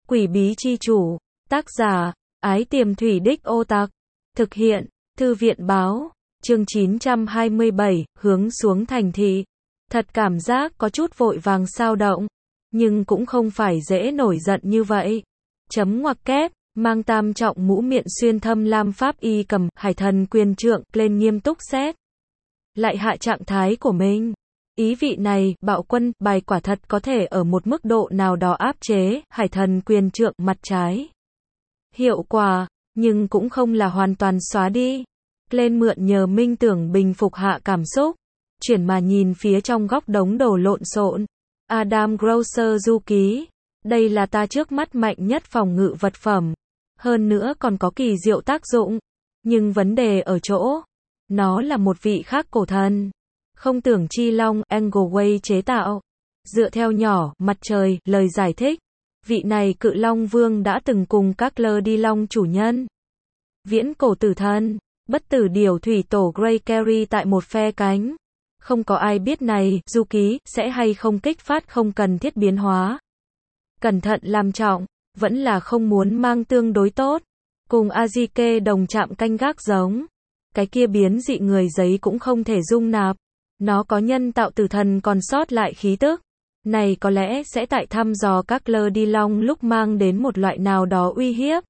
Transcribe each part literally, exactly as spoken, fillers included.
Quỷ bí chi chủ. Tác giả, Ái Tiềm Thủy Đích Ô Tặc. Thực hiện, Thư viện báo. Chương chín trăm hai mươi bảy, hướng xuống thành thị. Thật cảm giác có chút vội vàng sao động. Nhưng cũng không phải dễ nổi giận như vậy. Chấm ngoặc kép, mang tam trọng mũ miệng xuyên thâm lam pháp y cầm, hải thần quyền trượng, lên nghiêm túc xét. Lại hạ trạng thái của mình. Ý vị này, bạo quân, bài quả thật có thể ở một mức độ nào đó áp chế, hải thần quyền trượng, mặt trái. Hiệu quả, nhưng cũng không là hoàn toàn xóa đi. Lên mượn nhờ minh tưởng bình phục hạ cảm xúc. Chuyển mà nhìn phía trong góc đống đồ lộn xộn. Adam Grosser du ký. Đây là ta trước mắt mạnh nhất phòng ngự vật phẩm. Hơn nữa còn có kỳ diệu tác dụng. Nhưng vấn đề ở chỗ. Nó là một vị khác cổ thần. Không tưởng chi long, Engelway chế tạo. Dựa theo nhỏ, mặt trời, lời giải thích. Vị này cự long vương đã từng cùng các lơ đi long chủ nhân. Viễn cổ tử thần. Bất tử điểu thủy tổ Grey Carry tại một phe cánh. Không có ai biết này, du ký, sẽ hay không kích phát không cần thiết biến hóa. Cẩn thận làm trọng, vẫn là không muốn mang tương đối tốt. Cùng Azike đồng chạm canh gác giống. Cái kia biến dị người giấy cũng không thể dung nạp. Nó có nhân tạo tử thần còn sót lại khí tức. Này có lẽ sẽ tại thăm dò các lơ đi long lúc mang đến một loại nào đó uy hiếp.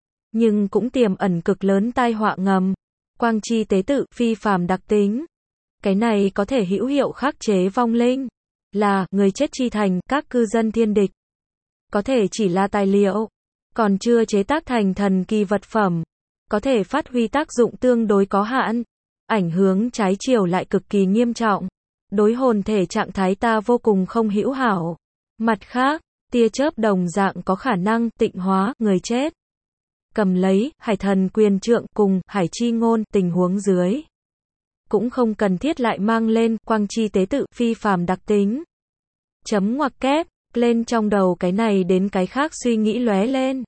Nhưng cũng tiềm ẩn cực lớn tai họa ngầm. Quang chi tế tự, phi phàm đặc tính. Cái này có thể hữu hiệu khắc chế vong linh. Là, người chết chi thành, các cư dân thiên địch. Có thể chỉ là tài liệu. Còn chưa chế tác thành thần kỳ vật phẩm. Có thể phát huy tác dụng tương đối có hạn. Ảnh hưởng trái chiều lại cực kỳ nghiêm trọng. Đối hồn thể trạng thái ta vô cùng không hữu hảo. Mặt khác, tia chớp đồng dạng có khả năng tịnh hóa người chết. Cầm lấy, hải thần quyền trượng cùng hải chi ngôn tình huống dưới. Cũng không cần thiết lại mang lên quang chi tế tự phi phàm đặc tính. Chấm ngoặc kép, lên trong đầu cái này đến cái khác suy nghĩ lóe lên.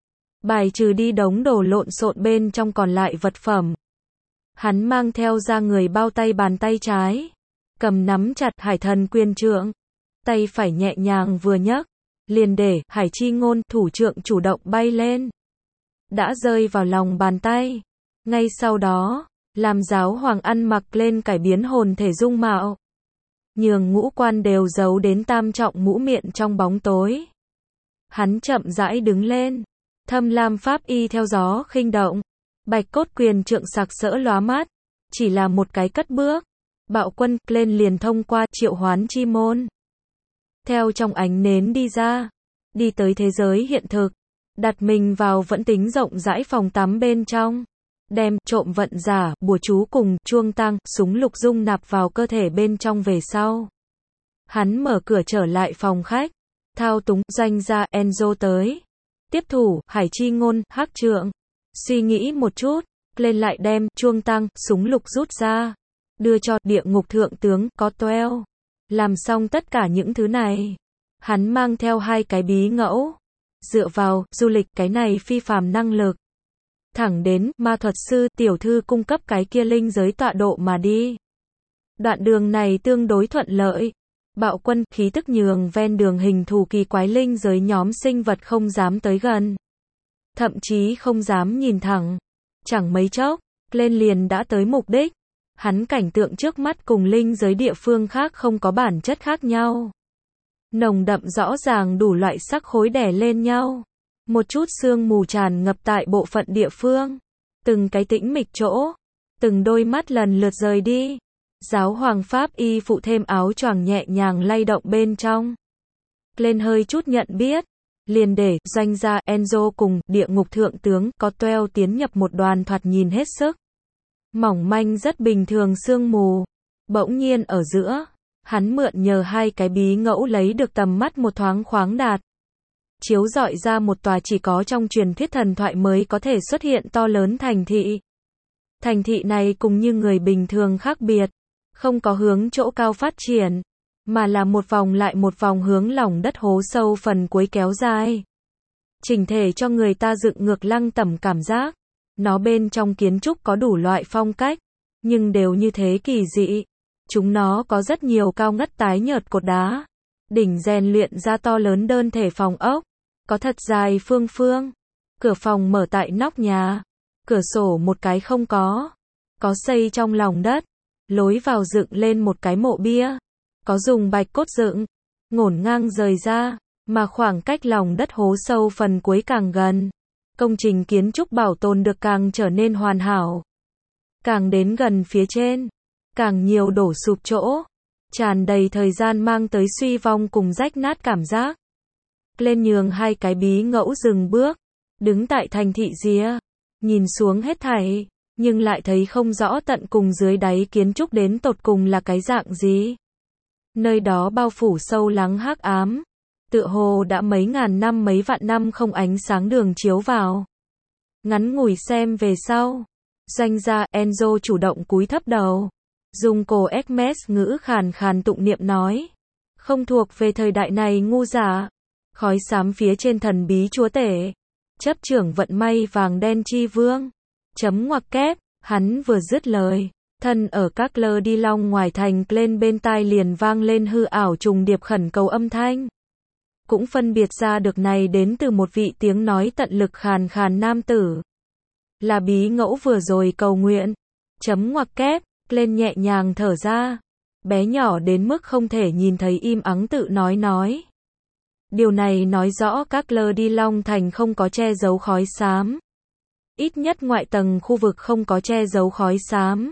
Bài trừ đi đống đồ lộn xộn bên trong còn lại vật phẩm. Hắn mang theo ra người bao tay bàn tay trái. Cầm nắm chặt hải thần quyền trượng. Tay phải nhẹ nhàng vừa nhấc. Liền để hải chi ngôn thủ trượng chủ động bay lên. Đã rơi vào lòng bàn tay. Ngay sau đó, làm giáo hoàng ăn mặc lên cải biến hồn thể dung mạo. Nhường ngũ quan đều giấu đến tam trọng mũ miệng trong bóng tối. Hắn chậm rãi đứng lên. Thâm lam pháp y theo gió khinh động. Bạch cốt quyền trượng sặc sỡ lóa mắt. Chỉ là một cái cất bước. Bạo quân lên liền thông qua triệu hoán chi môn. Theo trong ánh nến đi ra. Đi tới thế giới hiện thực. Đặt mình vào vẫn tính rộng rãi phòng tắm bên trong. Đem trộm vận giả, bùa chú cùng chuông tăng, súng lục dung nạp vào cơ thể bên trong về sau. Hắn mở cửa trở lại phòng khách. Thao túng doanh gia Enzo tới. Tiếp thủ, hải chi ngôn, hắc trượng. Suy nghĩ một chút, lên lại đem chuông tăng, súng lục rút ra. Đưa cho địa ngục thượng tướng, có toeo. Làm xong tất cả những thứ này. Hắn mang theo hai cái bí ngẫu. Dựa vào, du lịch cái này phi phàm năng lực. Thẳng đến, ma thuật sư, tiểu thư cung cấp cái kia linh giới tọa độ mà đi. Đoạn đường này tương đối thuận lợi. Bạo quân, khí tức nhường ven đường hình thù kỳ quái linh giới nhóm sinh vật không dám tới gần. Thậm chí không dám nhìn thẳng. Chẳng mấy chốc, lên liền đã tới mục đích. Hắn cảnh tượng trước mắt cùng linh giới địa phương khác không có bản chất khác nhau. Nồng đậm rõ ràng đủ loại sắc khối đè lên nhau. Một chút sương mù tràn ngập tại bộ phận địa phương. Từng cái tĩnh mịch chỗ. Từng đôi mắt lần lượt rời đi. Giáo hoàng pháp y phụ thêm áo choàng nhẹ nhàng lay động bên trong. Lên hơi chút nhận biết. Liền để doanh gia Enzo cùng địa ngục thượng tướng có toeo tiến nhập một đoàn thoạt nhìn hết sức. Mỏng manh rất bình thường sương mù. Bỗng nhiên ở giữa. Hắn mượn nhờ hai cái bí ngẫu lấy được tầm mắt một thoáng khoáng đạt. Chiếu rọi ra một tòa chỉ có trong truyền thuyết thần thoại mới có thể xuất hiện to lớn thành thị. Thành thị này cùng như người bình thường khác biệt. Không có hướng chỗ cao phát triển. Mà là một vòng lại một vòng hướng lòng đất hố sâu phần cuối kéo dài. Chỉnh thể cho người ta dựng ngược lăng tẩm cảm giác. Nó bên trong kiến trúc có đủ loại phong cách. Nhưng đều như thế kỳ dị. Chúng nó có rất nhiều cao ngất tái nhợt cột đá. Đỉnh rèn luyện ra to lớn đơn thể phòng ốc. có thật dài phương phương. Cửa phòng mở tại nóc nhà, cửa sổ một cái không có, có xây trong lòng đất, lối vào dựng lên một cái mộ bia, có dùng bạch cốt dựng, ngổn ngang rời ra, mà khoảng cách lòng đất hố sâu phần cuối càng gần, công trình kiến trúc bảo tồn được càng trở nên hoàn hảo. Càng đến gần phía trên, càng nhiều đổ sụp chỗ, tràn đầy thời gian mang tới suy vong cùng rách nát cảm giác. Lên nhường hai cái bí ngẫu dừng bước, đứng tại thành thị rìa, nhìn xuống hết thảy, nhưng lại thấy không rõ tận cùng dưới đáy kiến trúc đến tột cùng là cái dạng gì. Nơi đó bao phủ sâu lắng hắc ám, tựa hồ đã mấy ngàn năm mấy vạn năm không ánh sáng đường chiếu vào. Ngắn ngủi xem về sau, doanh gia Enzo chủ động cúi thấp đầu, dùng cổ Hermes ngữ khàn khàn tụng niệm nói, không thuộc về thời đại này ngu giả, khói xám phía trên thần bí chúa tể, chấp trưởng vận may vàng đen chi vương, chấm ngoặc kép, hắn vừa dứt lời, thân ở các lơ đi long ngoài thành lên bên tai liền vang lên hư ảo trùng điệp khẩn cầu âm thanh. Cũng phân biệt ra được này đến từ một vị tiếng nói tận lực khàn khàn nam tử. Là bí ngẫu vừa rồi cầu nguyện, chấm ngoặc kép, lên nhẹ nhàng thở ra, bé nhỏ đến mức không thể nhìn thấy im ắng tự nói nói. Điều này nói rõ các lơ đi long thành không có che giấu khói xám. Ít nhất ngoại tầng khu vực không có che giấu khói xám.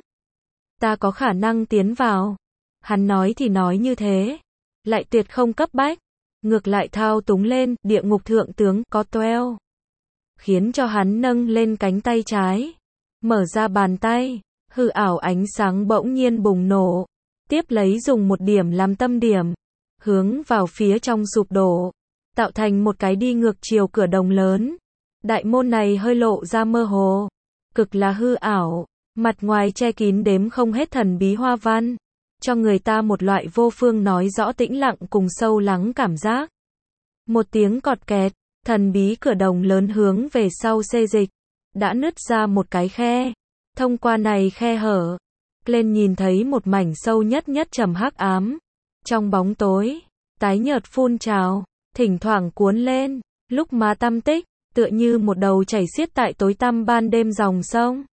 Ta có khả năng tiến vào. Hắn nói thì nói như thế, lại tuyệt không cấp bách, ngược lại thao túng lên, địa ngục thượng tướng có toeo. Khiến cho hắn nâng lên cánh tay trái, mở ra bàn tay, hư ảo ánh sáng bỗng nhiên bùng nổ, tiếp lấy dùng một điểm làm tâm điểm, hướng vào phía trong sụp đổ, tạo thành một cái đi ngược chiều cửa đồng lớn. Đại môn này hơi lộ ra mơ hồ, cực là hư ảo, mặt ngoài che kín đếm không hết thần bí hoa văn, cho người ta một loại vô phương nói rõ tĩnh lặng cùng sâu lắng cảm giác. Một tiếng cọt kẹt, thần bí cửa đồng lớn hướng về sau xê dịch, đã nứt ra một cái khe. Thông qua này khe hở, lên nhìn thấy một mảnh sâu nhất nhất trầm hắc ám. Trong bóng tối, tái nhợt phun trào, thỉnh thoảng cuốn lên, lúc mà tăm tích, tựa như một đầu chảy xiết tại tối tăm ban đêm dòng sông.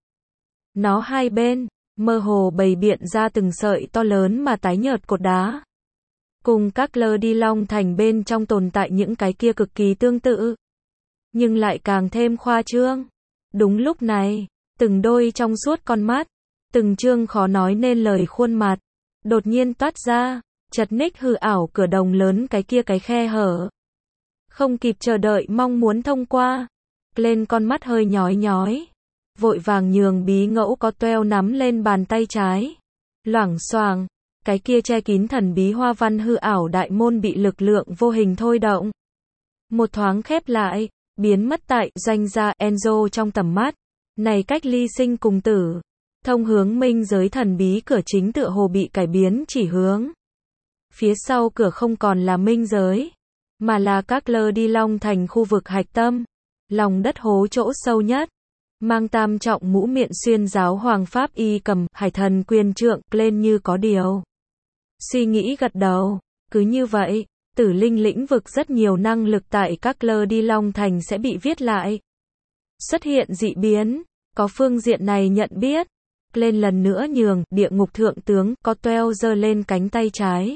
Nó hai bên, mơ hồ bày biện ra từng sợi to lớn mà tái nhợt cột đá. Cùng các lơ đi long thành bên trong tồn tại những cái kia cực kỳ tương tự, nhưng lại càng thêm khoa trương. Đúng lúc này, từng đôi trong suốt con mắt, từng trương khó nói nên lời khuôn mặt, đột nhiên toát ra, chật ních hư ảo cửa đồng lớn cái kia cái khe hở. Không kịp chờ đợi mong muốn thông qua, lên con mắt hơi nhói nhói, vội vàng nhường bí ngẫu có toeo nắm lên bàn tay trái. Loảng xoảng, cái kia che kín thần bí hoa văn hư ảo đại môn bị lực lượng vô hình thôi động. Một thoáng khép lại, biến mất tại doanh gia Enzo trong tầm mắt. Này cách ly sinh cùng tử, thông hướng minh giới thần bí cửa chính tựa hồ bị cải biến chỉ hướng. Phía sau cửa không còn là minh giới, mà là các lơ đi long thành khu vực hạch tâm, lòng đất hố chỗ sâu nhất. Mang tam trọng mũ miệng xuyên giáo hoàng pháp y cầm hải thần quyền trượng lên như có điều. Suy nghĩ gật đầu, cứ như vậy, tử linh lĩnh vực rất nhiều năng lực tại các lơ đi long thành sẽ bị viết lại. Xuất hiện dị biến, có phương diện này nhận biết. Lên lần nữa nhường, địa ngục thượng tướng, có toeo giơ lên cánh tay trái.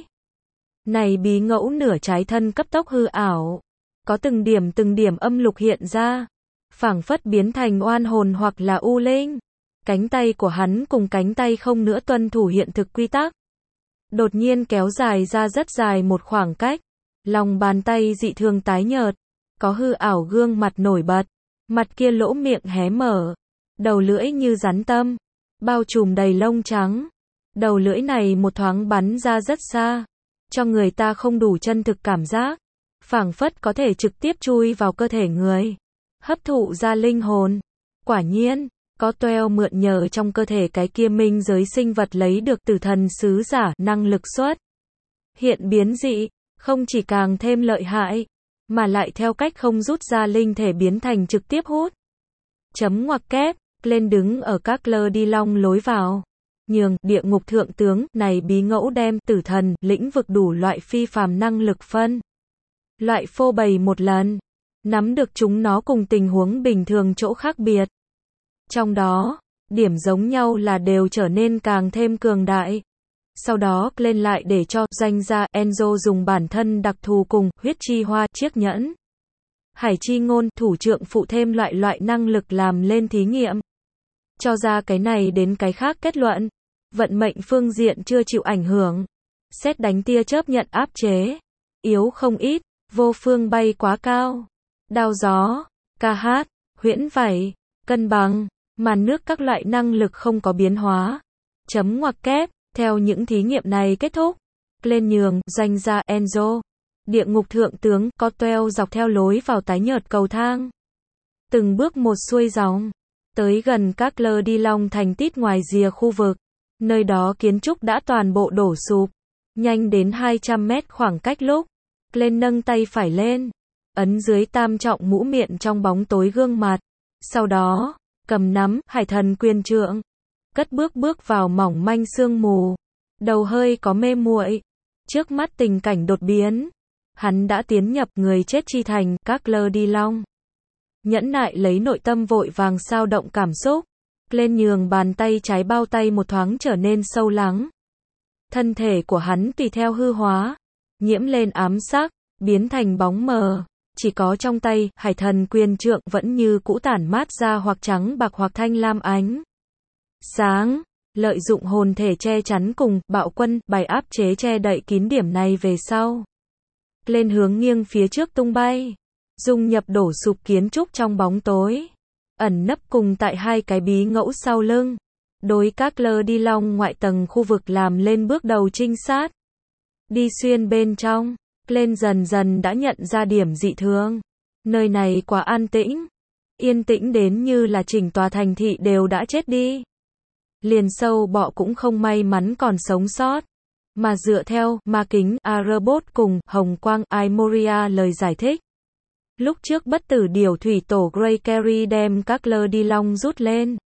Này bí ngẫu nửa trái thân cấp tốc hư ảo. Có từng điểm từng điểm âm lục hiện ra. Phảng phất biến thành oan hồn hoặc là u linh. Cánh tay của hắn cùng cánh tay không nữa tuân thủ hiện thực quy tắc. Đột nhiên kéo dài ra rất dài một khoảng cách. Lòng bàn tay dị thường tái nhợt. Có hư ảo gương mặt nổi bật. Mặt kia lỗ miệng hé mở. Đầu lưỡi như rắn tâm. Bao trùm đầy lông trắng. Đầu lưỡi này một thoáng bắn ra rất xa. Cho người ta không đủ chân thực cảm giác. Phảng phất có thể trực tiếp chui vào cơ thể người. Hấp thụ ra linh hồn. Quả nhiên, có toeo mượn nhờ trong cơ thể cái kia minh giới sinh vật lấy được từ thần sứ giả năng lực xuất. Hiện biến dị, không chỉ càng thêm lợi hại, mà lại theo cách không rút ra linh thể biến thành trực tiếp hút. Chấm ngoặc kép, lên đứng ở các lơ đi long lối vào. Nhường, địa ngục thượng tướng, này bí ngẫu đem tử thần, lĩnh vực đủ loại phi phàm năng lực phân. Loại phô bày một lần. nắm được chúng nó cùng tình huống bình thường chỗ khác biệt. Trong đó, điểm giống nhau là đều trở nên càng thêm cường đại. Sau đó, lên lại để cho doanh gia Enzo dùng bản thân đặc thù cùng huyết chi hoa chiếc nhẫn. Hải chi ngôn thủ trượng phụ thêm loại loại năng lực làm lên thí nghiệm. Cho ra cái này đến cái khác kết luận. Vận mệnh phương diện chưa chịu ảnh hưởng. Sét đánh tia chớp nhận áp chế. Yếu không ít, vô phương bay quá cao. Đao gió, ca hát, huyễn vảy, cân bằng, màn nước các loại năng lực không có biến hóa. Chấm ngoặc kép, theo những thí nghiệm này kết thúc. Lên nhường, doanh gia Enzo. Địa ngục thượng tướng, có toeo dọc theo lối vào tái nhợt cầu thang. Từng bước một xuôi dòng. Tới gần các lơ đi long thành tít ngoài rìa khu vực. Nơi đó kiến trúc đã toàn bộ đổ sụp. Nhanh đến hai trăm mét khoảng cách lúc. Lên nâng tay phải lên. Ấn dưới tam trọng mũ miệng trong bóng tối gương mặt. Sau đó, cầm nắm, hải thần quyền trượng. Cất bước bước vào mỏng manh sương mù. Đầu hơi có mê muội. Trước mắt tình cảnh đột biến. Hắn đã tiến nhập người chết chi thành, các lơ đi long. Nhẫn nại lấy nội tâm vội vàng sao động cảm xúc. Lên nhường bàn tay trái bao tay một thoáng trở nên sâu lắng. Thân thể của hắn tùy theo hư hóa. Nhiễm lên ám sắc, biến thành bóng mờ. Chỉ có trong tay, hải thần quyền trượng vẫn như cũ tản mát ra hoặc trắng bạc hoặc thanh lam ánh. Sáng, lợi dụng hồn thể che chắn cùng, bạo quân, bài áp chế che đậy kín điểm này về sau. Lên hướng nghiêng phía trước tung bay. Dung nhập đổ sụp kiến trúc trong bóng tối. Ẩn nấp cùng tại hai cái bí ngẫu sau lưng. Đối các lơ đi long ngoại tầng khu vực làm lên bước đầu trinh sát. Đi xuyên bên trong. Lên dần dần đã nhận ra điểm dị thường. Nơi này quá an tĩnh. Yên tĩnh đến như là chỉnh tòa thành thị đều đã chết đi. Liền sâu bọ cũng không may mắn còn sống sót. Mà dựa theo ma kính Arbot cùng hồng quang Imoria lời giải thích. Lúc trước bất tử điều thủy tổ Grey Carey đem các lơ đi long rút lên.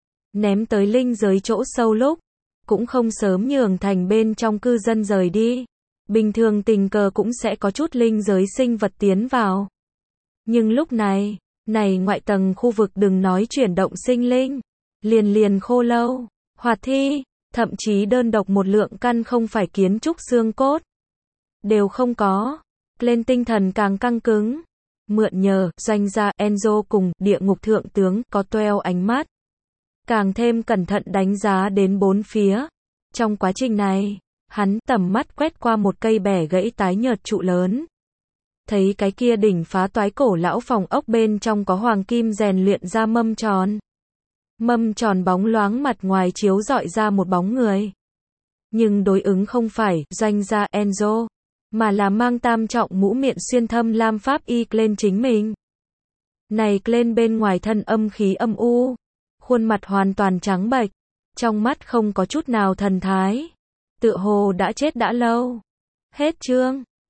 Ném tới linh giới chỗ sâu lúc. Cũng không sớm nhường thành bên trong cư dân rời đi. Bình thường tình cờ cũng sẽ có chút linh giới sinh vật tiến vào. Nhưng lúc này, này ngoại tầng khu vực đừng nói chuyển động sinh linh. Liền liền khô lâu, hoạt thi, thậm chí đơn độc một lượng căn không phải kiến trúc xương cốt. Đều không có. Lên tinh thần càng căng cứng. Mượn nhờ, doanh gia Enzo cùng địa ngục thượng tướng có toeo ánh mắt. Càng thêm cẩn thận đánh giá đến bốn phía. Trong quá trình này, hắn tầm mắt quét qua một cây bẻ gãy tái nhợt trụ lớn. Thấy cái kia đỉnh phá toái cổ lão phòng ốc bên trong có hoàng kim rèn luyện ra mâm tròn. Mâm tròn bóng loáng mặt ngoài chiếu rọi ra một bóng người. Nhưng đối ứng không phải doanh gia Enzo, mà là mang tam trọng mũ miệng xuyên thâm lam pháp y lên chính mình. Này lên bên ngoài thân âm khí âm u, khuôn mặt hoàn toàn trắng bệch, trong mắt không có chút nào thần thái, tựa hồ đã chết đã lâu. Hết chương.